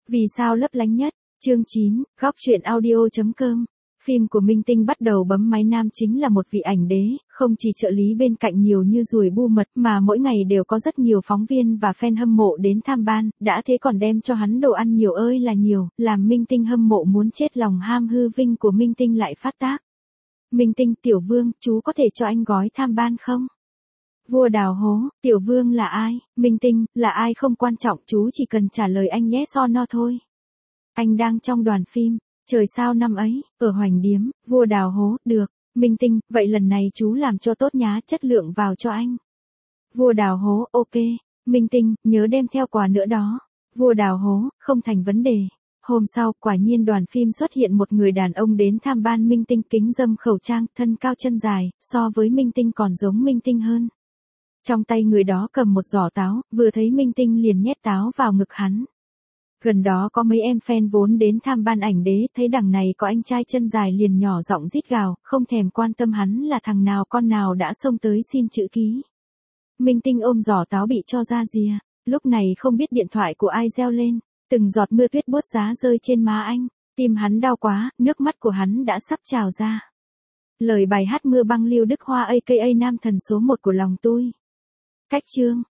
Vì sao lấp lánh nhất? Chương 9, góc truyện audio.com. Phim của Minh Tinh bắt đầu bấm máy nam chính là một vị ảnh đế, không chỉ trợ lý bên cạnh nhiều như ruồi bu mật mà mỗi ngày đều có rất nhiều phóng viên và fan hâm mộ đến tham ban, đã thế còn đem cho hắn đồ ăn nhiều ơi là nhiều, làm Minh Tinh hâm mộ muốn chết, lòng ham hư vinh của Minh Tinh lại phát tác. Minh Tinh, Tiểu Vương, chú có thể cho anh gói tham ban không? Vua Đào hố, Tiểu Vương là ai? Minh Tinh, là ai không quan trọng, chú chỉ cần trả lời anh yes or no thôi. Anh đang trong đoàn phim, trời sao năm ấy, ở Hoành Điếm, Vua Đào hố, được. Minh Tinh, vậy lần này chú làm cho tốt nhá, chất lượng vào cho anh. Vua Đào hố, ok. Minh Tinh, nhớ đem theo quà nữa đó. Vua Đào hố, không thành vấn đề. Hôm sau, quả nhiên đoàn phim xuất hiện một người đàn ông đến tham ban Minh Tinh, kính râm khẩu trang, thân cao chân dài, so với Minh Tinh còn giống Minh Tinh hơn. Trong tay người đó cầm một giỏ táo, vừa thấy Minh Tinh liền nhét táo vào ngực hắn. Gần đó có mấy em fan vốn đến tham ban ảnh đế, thấy đằng này có anh trai chân dài liền nhỏ giọng rít gào, không thèm quan tâm hắn là thằng nào con nào đã xông tới xin chữ ký. Minh Tinh ôm giỏ táo bị cho ra rìa, lúc này không biết điện thoại của ai reo lên, từng giọt mưa tuyết buốt giá rơi trên má anh, tim hắn đau quá, nước mắt của hắn đã sắp trào ra. Lời bài hát Mưa Băng Lưu Đức Hoa aka nam thần số 1 của lòng tôi. Cách chương